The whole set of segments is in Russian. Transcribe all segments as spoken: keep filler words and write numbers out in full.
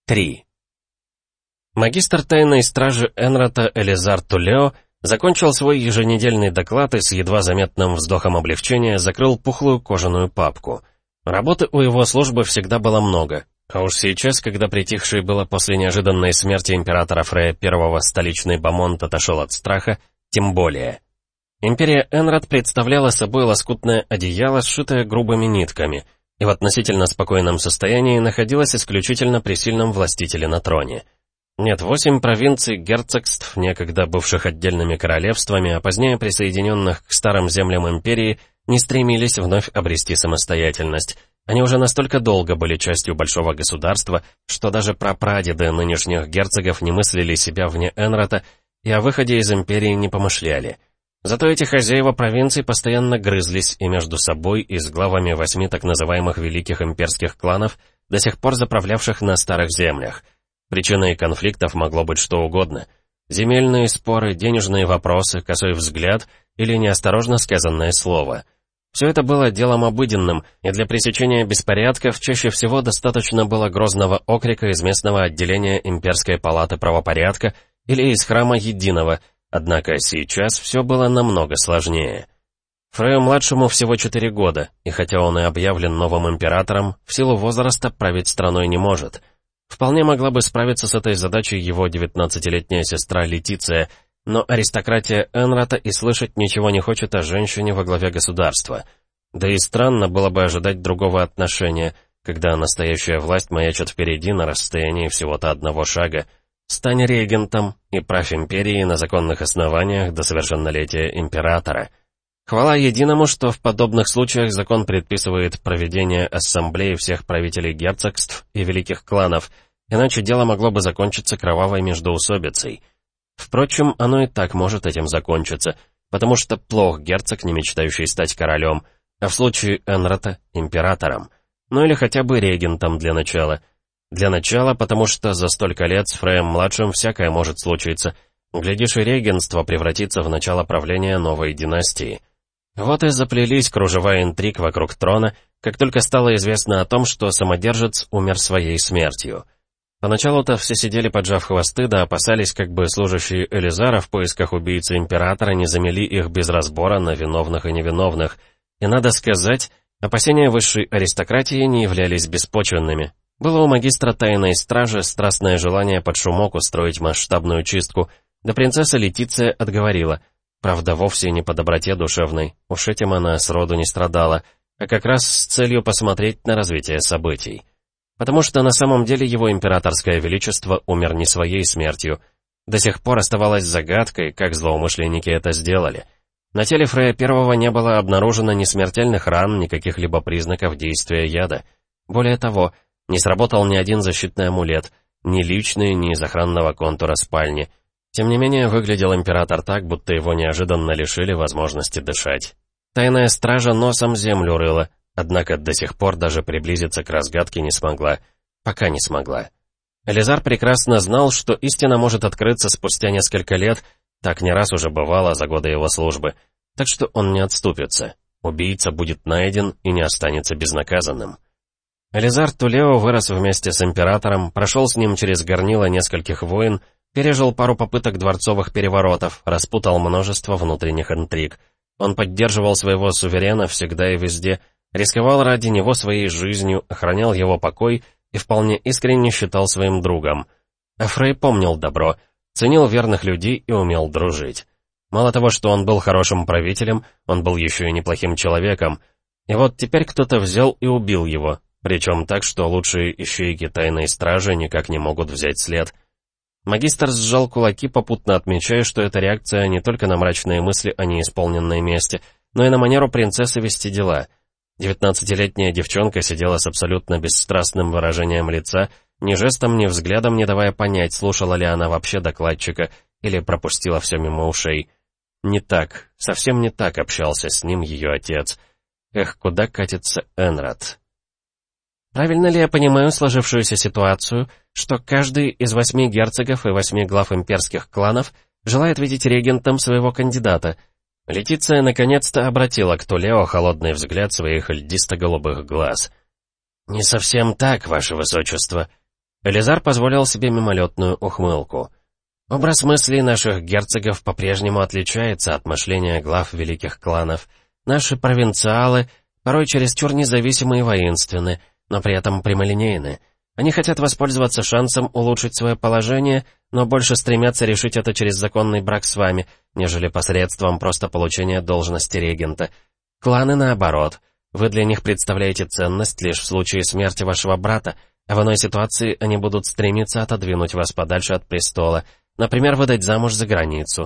три. Магистр тайной стражи Энрата Элизар Тулео закончил свой еженедельный доклад и с едва заметным вздохом облегчения закрыл пухлую кожаную папку. Работы у его службы всегда было много, а уж сейчас, когда притихший было после неожиданной смерти императора Фрея I столичный Бамонт отошел от страха, тем более. Империя Энрат представляла собой лоскутное одеяло, сшитое грубыми нитками, и в относительно спокойном состоянии находилась исключительно при сильном властителе на троне. Нет, восемь провинций герцогств, некогда бывших отдельными королевствами, а позднее присоединенных к старым землям империи, не стремились вновь обрести самостоятельность. Они уже настолько долго были частью большого государства, что даже прапрадеды нынешних герцогов не мыслили себя вне Энрата и о выходе из империи не помышляли. Зато эти хозяева провинций постоянно грызлись и между собой, и с главами восьми так называемых великих имперских кланов, до сих пор заправлявших на старых землях. Причиной конфликтов могло быть что угодно. Земельные споры, денежные вопросы, косой взгляд или неосторожно сказанное слово. Все это было делом обыденным, и для пресечения беспорядков чаще всего достаточно было грозного окрика из местного отделения Имперской палаты правопорядка или из храма Единого. Однако сейчас все было намного сложнее. Фрею-младшему всего четыре года, и хотя он и объявлен новым императором, в силу возраста править страной не может. Вполне могла бы справиться с этой задачей его девятнадцатилетняя сестра Летиция, но аристократия Энрата и слышать ничего не хочет о женщине во главе государства. Да и странно было бы ожидать другого отношения, когда настоящая власть маячит впереди на расстоянии всего-то одного шага. Стань регентом и правь империи на законных основаниях до совершеннолетия императора. Хвала единому, что в подобных случаях закон предписывает проведение ассамблеи всех правителей герцогств и великих кланов, иначе дело могло бы закончиться кровавой междоусобицей. Впрочем, оно и так может этим закончиться, потому что плох герцог, не мечтающий стать королем, а в случае Энрата — императором, ну или хотя бы регентом для начала. Для начала, потому что за столько лет с Фреем-младшим всякое может случиться. Глядишь, и регентство превратится в начало правления новой династии. Вот и заплелись кружева интриг вокруг трона, как только стало известно о том, что самодержец умер своей смертью. Поначалу-то все сидели поджав хвосты, да опасались, как бы служащие Элизара в поисках убийцы императора не замели их без разбора на виновных и невиновных. И надо сказать, опасения высшей аристократии не являлись беспочвенными. Было у магистра тайной стражи страстное желание под шумок устроить масштабную чистку, да принцесса Летиция отговорила. Правда, вовсе не по доброте душевной, уж этим она сроду не страдала, а как раз с целью посмотреть на развитие событий. Потому что на самом деле его императорское величество умер не своей смертью. До сих пор оставалось загадкой, как злоумышленники это сделали. На теле Фрея Первого не было обнаружено ни смертельных ран, ни каких-либо признаков действия яда. Более того, не сработал ни один защитный амулет, ни личный, ни из охранного контура спальни. Тем не менее, выглядел император так, будто его неожиданно лишили возможности дышать. Тайная стража носом землю рыла, однако до сих пор даже приблизиться к разгадке не смогла. Пока не смогла. Элизар прекрасно знал, что истина может открыться спустя несколько лет, так не раз уже бывало за годы его службы, так что он не отступится. Убийца будет найден и не останется безнаказанным. Элизар Тулео вырос вместе с императором, прошел с ним через горнило нескольких войн, пережил пару попыток дворцовых переворотов, распутал множество внутренних интриг. Он поддерживал своего суверена всегда и везде, рисковал ради него своей жизнью, охранял его покой и вполне искренне считал своим другом. А Фрей помнил добро, ценил верных людей и умел дружить. Мало того, что он был хорошим правителем, он был еще и неплохим человеком. И вот теперь кто-то взял и убил его. Причем так, что лучшие ищейки тайной стражи никак не могут взять след. Магистр сжал кулаки, попутно отмечая, что это реакция не только на мрачные мысли о неисполненной мести, но и на манеру принцессы вести дела. Девятнадцатилетняя девчонка сидела с абсолютно бесстрастным выражением лица, ни жестом, ни взглядом не давая понять, слушала ли она вообще докладчика или пропустила все мимо ушей. Не так, совсем не так общался с ним ее отец. Эх, куда катится Энрат? Правильно ли я понимаю сложившуюся ситуацию, что каждый из восьми герцогов и восьми глав имперских кланов желает видеть регентом своего кандидата? Летиция наконец-то обратила к Тулео холодный взгляд своих льдисто-голубых глаз. «Не совсем так, ваше высочество». Элизар позволил себе мимолетную ухмылку. Образ мыслей наших герцогов по-прежнему отличается от мышления глав великих кланов. Наши провинциалы порой чересчур независимы и воинственны, но при этом прямолинейны. Они хотят воспользоваться шансом улучшить свое положение, но больше стремятся решить это через законный брак с вами, нежели посредством просто получения должности регента. Кланы наоборот. Вы для них представляете ценность лишь в случае смерти вашего брата, а в иной ситуации они будут стремиться отодвинуть вас подальше от престола, например, выдать замуж за границу.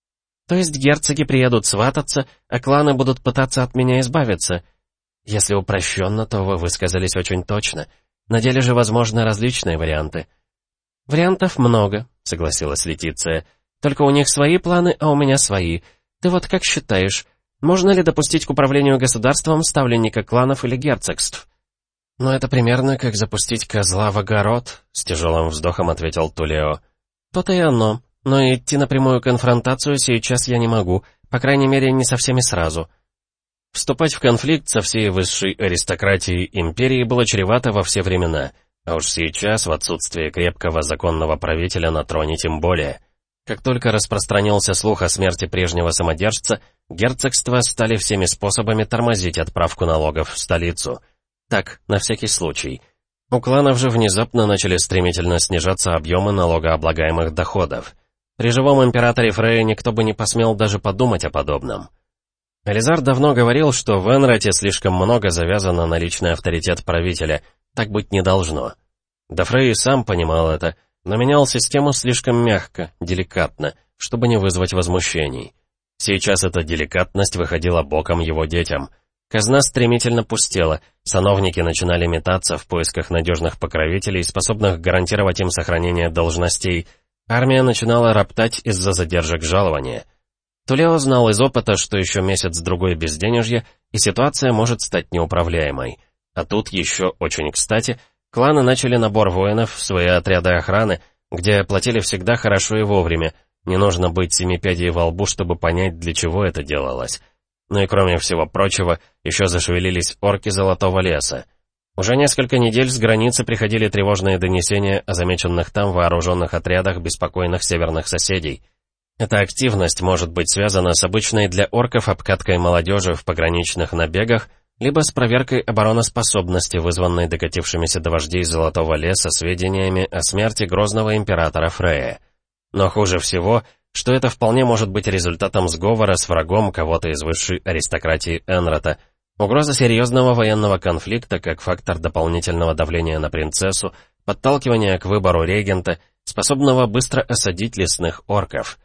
То есть герцоги приедут свататься, а кланы будут пытаться от меня избавиться. Если упрощенно, то вы высказались очень точно. На деле же возможны различные варианты. «Вариантов много», — согласилась Летиция. «Только у них свои планы, а у меня свои. Ты вот как считаешь, можно ли допустить к управлению государством ставленника кланов или герцогств?» «Ну, это примерно как запустить козла в огород», — с тяжелым вздохом ответил Тулео. «То-то и оно. Но идти на прямую конфронтацию сейчас я не могу, по крайней мере, не со всеми сразу». Вступать в конфликт со всей высшей аристократией империи было чревато во все времена, а уж сейчас, в отсутствие крепкого законного правителя на троне тем более. Как только распространился слух о смерти прежнего самодержца, герцогства стали всеми способами тормозить отправку налогов в столицу. Так, на всякий случай. У кланов же внезапно начали стремительно снижаться объемы налогооблагаемых доходов. При живом императоре Фрея никто бы не посмел даже подумать о подобном. Элизар давно говорил, что в Энрате слишком много завязано на личный авторитет правителя, так быть не должно. Да Фрей сам понимал это, но менял систему слишком мягко, деликатно, чтобы не вызвать возмущений. Сейчас эта деликатность выходила боком его детям. Казна стремительно пустела, сановники начинали метаться в поисках надежных покровителей, способных гарантировать им сохранение должностей. Армия начинала роптать из-за задержек жалования. Тулео знал из опыта, что еще месяц-другой безденежья, и ситуация может стать неуправляемой. А тут еще очень кстати, кланы начали набор воинов в свои отряды охраны, где платили всегда хорошо и вовремя, не нужно быть семипядей во лбу, чтобы понять, для чего это делалось. Ну и кроме всего прочего, еще зашевелились орки Золотого леса. Уже несколько недель с границы приходили тревожные донесения о замеченных там вооруженных отрядах беспокойных северных соседей. Эта активность может быть связана с обычной для орков обкаткой молодежи в пограничных набегах, либо с проверкой обороноспособности, вызванной докатившимися до вождей Золотого леса сведениями о смерти грозного императора Фрея. Но хуже всего, что это вполне может быть результатом сговора с врагом кого-то из высшей аристократии Энрата, угроза серьезного военного конфликта как фактор дополнительного давления на принцессу, подталкивание к выбору регента, способного быстро осадить лесных орков.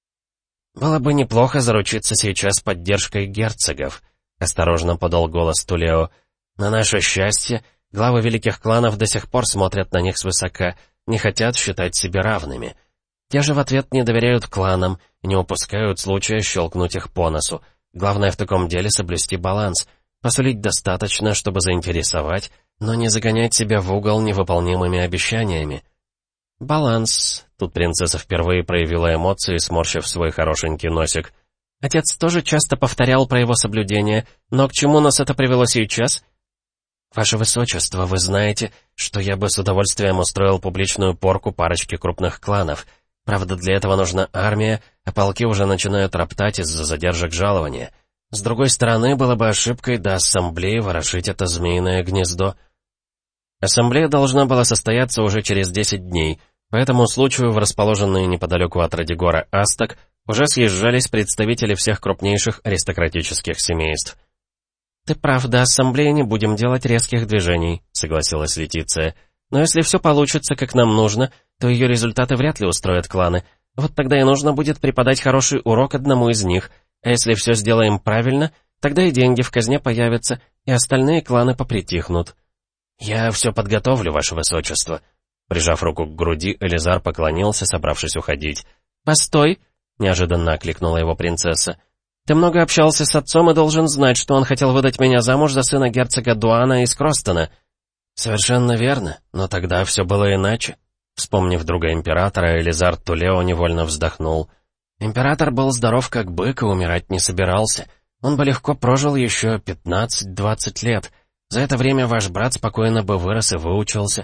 «Было бы неплохо заручиться сейчас поддержкой герцогов», — осторожно подал голос Тулео. «На наше счастье, главы великих кланов до сих пор смотрят на них свысока, не хотят считать себя равными. Те же в ответ не доверяют кланам и не упускают случая щелкнуть их по носу. Главное в таком деле соблюсти баланс, посулить достаточно, чтобы заинтересовать, но не загонять себя в угол невыполнимыми обещаниями». «Баланс», — тут принцесса впервые проявила эмоции, сморщив свой хорошенький носик. «Отец тоже часто повторял про его соблюдение, но к чему нас это привело сейчас?» «Ваше Высочество, вы знаете, что я бы с удовольствием устроил публичную порку парочки крупных кланов. Правда, для этого нужна армия, а полки уже начинают роптать из-за задержек жалования. С другой стороны, было бы ошибкой до ассамблеи ворошить это змеиное гнездо». Ассамблея должна была состояться уже через десять дней, по этому случаю в расположенные неподалеку от Радигора Асток уже съезжались представители всех крупнейших аристократических семейств. «Ты прав, до ассамблеи не будем делать резких движений», — согласилась Летиция. «Но если все получится, как нам нужно, то ее результаты вряд ли устроят кланы. Вот тогда и нужно будет преподать хороший урок одному из них, а если все сделаем правильно, тогда и деньги в казне появятся, и остальные кланы попритихнут». «Я все подготовлю, Ваше Высочество». Прижав руку к груди, Элизар поклонился, собравшись уходить. «Постой!» — неожиданно окликнула его принцесса. «Ты много общался с отцом и должен знать, что он хотел выдать меня замуж за сына герцога Дуана из Кростона». «Совершенно верно, но тогда все было иначе». Вспомнив друга императора, Элизар Тулео невольно вздохнул. Император был здоров как бык и умирать не собирался. Он бы легко прожил еще пятнадцать-двадцать лет. За это время ваш брат спокойно бы вырос и выучился.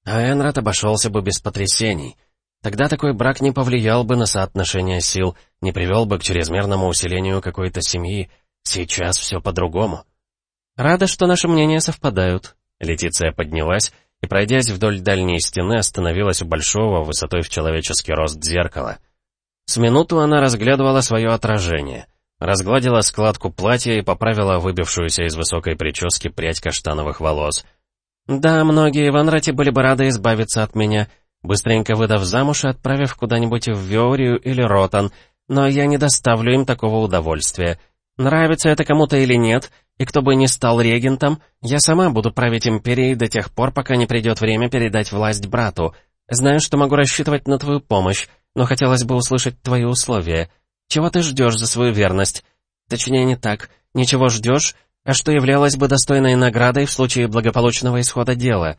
А Энрат обошелся бы без потрясений. Тогда такой брак не повлиял бы на соотношение сил, не привел бы к чрезмерному усилению какой-то семьи. Сейчас все по-другому. Рада, что наши мнения совпадают. Летиция поднялась и, пройдясь вдоль дальней стены, остановилась у большого, высотой в человеческий рост зеркала. С минуту она разглядывала свое отражение, разгладила складку платья и поправила выбившуюся из высокой прически прядь каштановых волос. «Да, многие в Энрате были бы рады избавиться от меня, быстренько выдав замуж и отправив куда-нибудь в Веорию или Ротан, но я не доставлю им такого удовольствия. Нравится это кому-то или нет, и кто бы ни стал регентом, я сама буду править империей до тех пор, пока не придет время передать власть брату. Знаю, что могу рассчитывать на твою помощь, но хотелось бы услышать твои условия. Чего ты ждешь за свою верность? Точнее, не так. Ничего ждешь, а что являлось бы достойной наградой в случае благополучного исхода дела.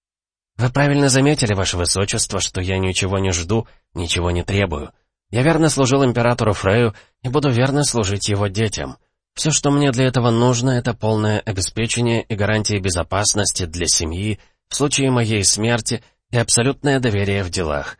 Вы правильно заметили, ваше высочество, что я ничего не жду, ничего не требую. Я верно служил императору Фрею и буду верно служить его детям. Все, что мне для этого нужно, это полное обеспечение и гарантии безопасности для семьи в случае моей смерти и абсолютное доверие в делах.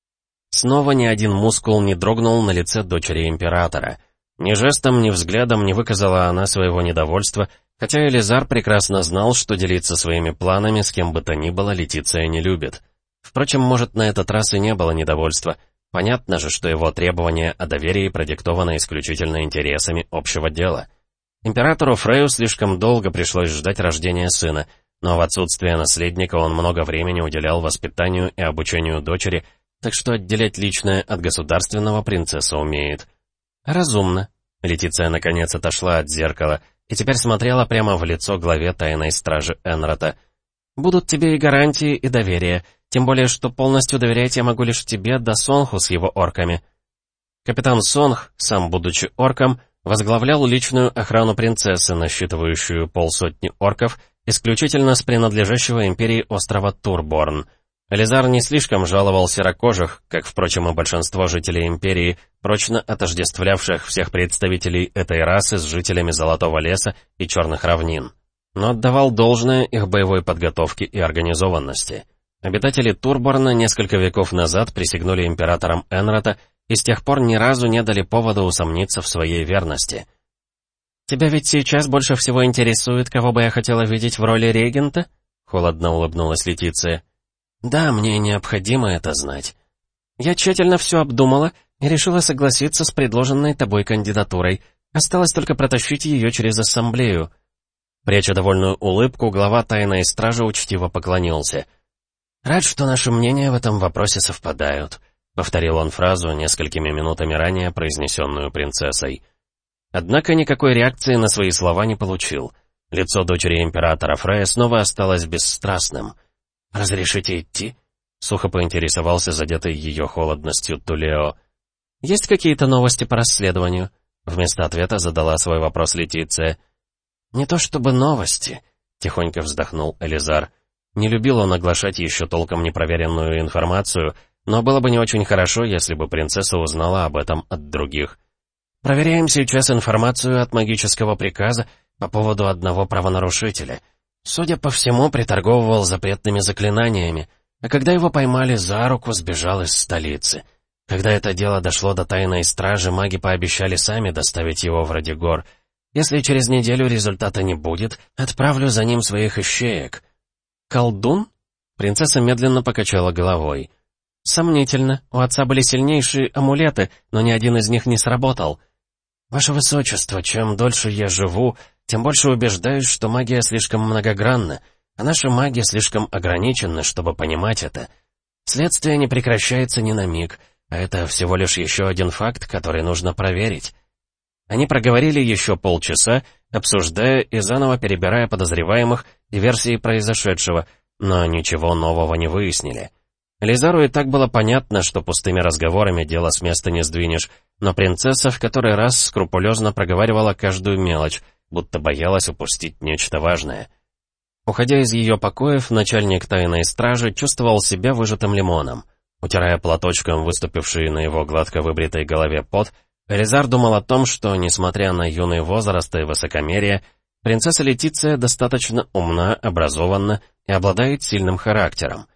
Снова ни один мускул не дрогнул на лице дочери императора. Ни жестом, ни взглядом не выказала она своего недовольства, хотя Элизар прекрасно знал, что делиться своими планами с кем бы то ни было Летиция не любит. Впрочем, может, на этот раз и не было недовольства. Понятно же, что его требование о доверии продиктовано исключительно интересами общего дела. Императору Фрею слишком долго пришлось ждать рождения сына, но в отсутствие наследника он много времени уделял воспитанию и обучению дочери, так что отделять личное от государственного принцесса умеет. «Разумно». Летиция наконец отошла от зеркала и теперь смотрела прямо в лицо главе тайной стражи Энрата. «Будут тебе и гарантии, и доверие, тем более, что полностью доверять я могу лишь тебе да Сонху с его орками». Капитан Сонх, сам будучи орком, возглавлял личную охрану принцессы, насчитывающую полсотни орков, исключительно с принадлежащего империи острова Турборн. Элизар не слишком жаловал серокожих, как, впрочем, и большинство жителей империи, прочно отождествлявших всех представителей этой расы с жителями Золотого леса и Черных равнин, но отдавал должное их боевой подготовке и организованности. Обитатели Турборна несколько веков назад присягнули императорам Энрата и с тех пор ни разу не дали повода усомниться в своей верности. «Тебя ведь сейчас больше всего интересует, кого бы я хотела видеть в роли регента?» — холодно улыбнулась Летиция. «Да, мне необходимо это знать. Я тщательно все обдумала и решила согласиться с предложенной тобой кандидатурой. Осталось только протащить ее через ассамблею». Пряча довольную улыбку, глава тайной стражи учтиво поклонился. «Рад, что наши мнения в этом вопросе совпадают», — повторил он фразу, несколькими минутами ранее произнесенную принцессой. Однако никакой реакции на свои слова не получил. Лицо дочери императора Фрея снова осталось бесстрастным. «Разрешите идти?» — сухо поинтересовался задетый ее холодностью Тулео. «Есть какие-то новости по расследованию?» — вместо ответа задала свой вопрос Летиция. «Не то чтобы новости», — тихонько вздохнул Элизар. Не любил он оглашать еще толком непроверенную информацию, но было бы не очень хорошо, если бы принцесса узнала об этом от других. «Проверяем сейчас информацию от магического приказа по поводу одного правонарушителя. Судя по всему, приторговывал запретными заклинаниями, а когда его поймали за руку, сбежал из столицы. Когда это дело дошло до тайной стражи, маги пообещали сами доставить его в Радигор. Если через неделю результата не будет, отправлю за ним своих ищеек». «Колдун?» Принцесса медленно покачала головой. «Сомнительно. У отца были сильнейшие амулеты, но ни один из них не сработал. Ваше Высочество, чем дольше я живу, тем больше убеждаюсь, что магия слишком многогранна, а наша магия слишком ограничена, чтобы понимать это. Следствие не прекращается ни на миг, а это всего лишь еще один факт, который нужно проверить». Они проговорили еще полчаса, обсуждая и заново перебирая подозреваемых и версии произошедшего, но ничего нового не выяснили. Элизару и так было понятно, что пустыми разговорами дело с места не сдвинешь, но принцесса в который раз скрупулезно проговаривала каждую мелочь, будто боялась упустить нечто важное. Уходя из ее покоев, начальник тайной стражи чувствовал себя выжатым лимоном. Утирая платочком выступивший на его гладко выбритой голове пот, Элизар думал о том, что, несмотря на юный возраст и высокомерие, принцесса Летиция достаточно умна, образованна и обладает сильным характером.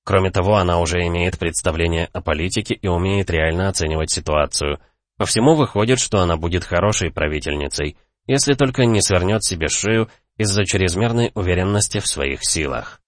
Кроме того, она уже имеет представление о политике и умеет реально оценивать ситуацию. По всему выходит, что она будет хорошей правительницей, если только не свернет себе шею из-за чрезмерной уверенности в своих силах.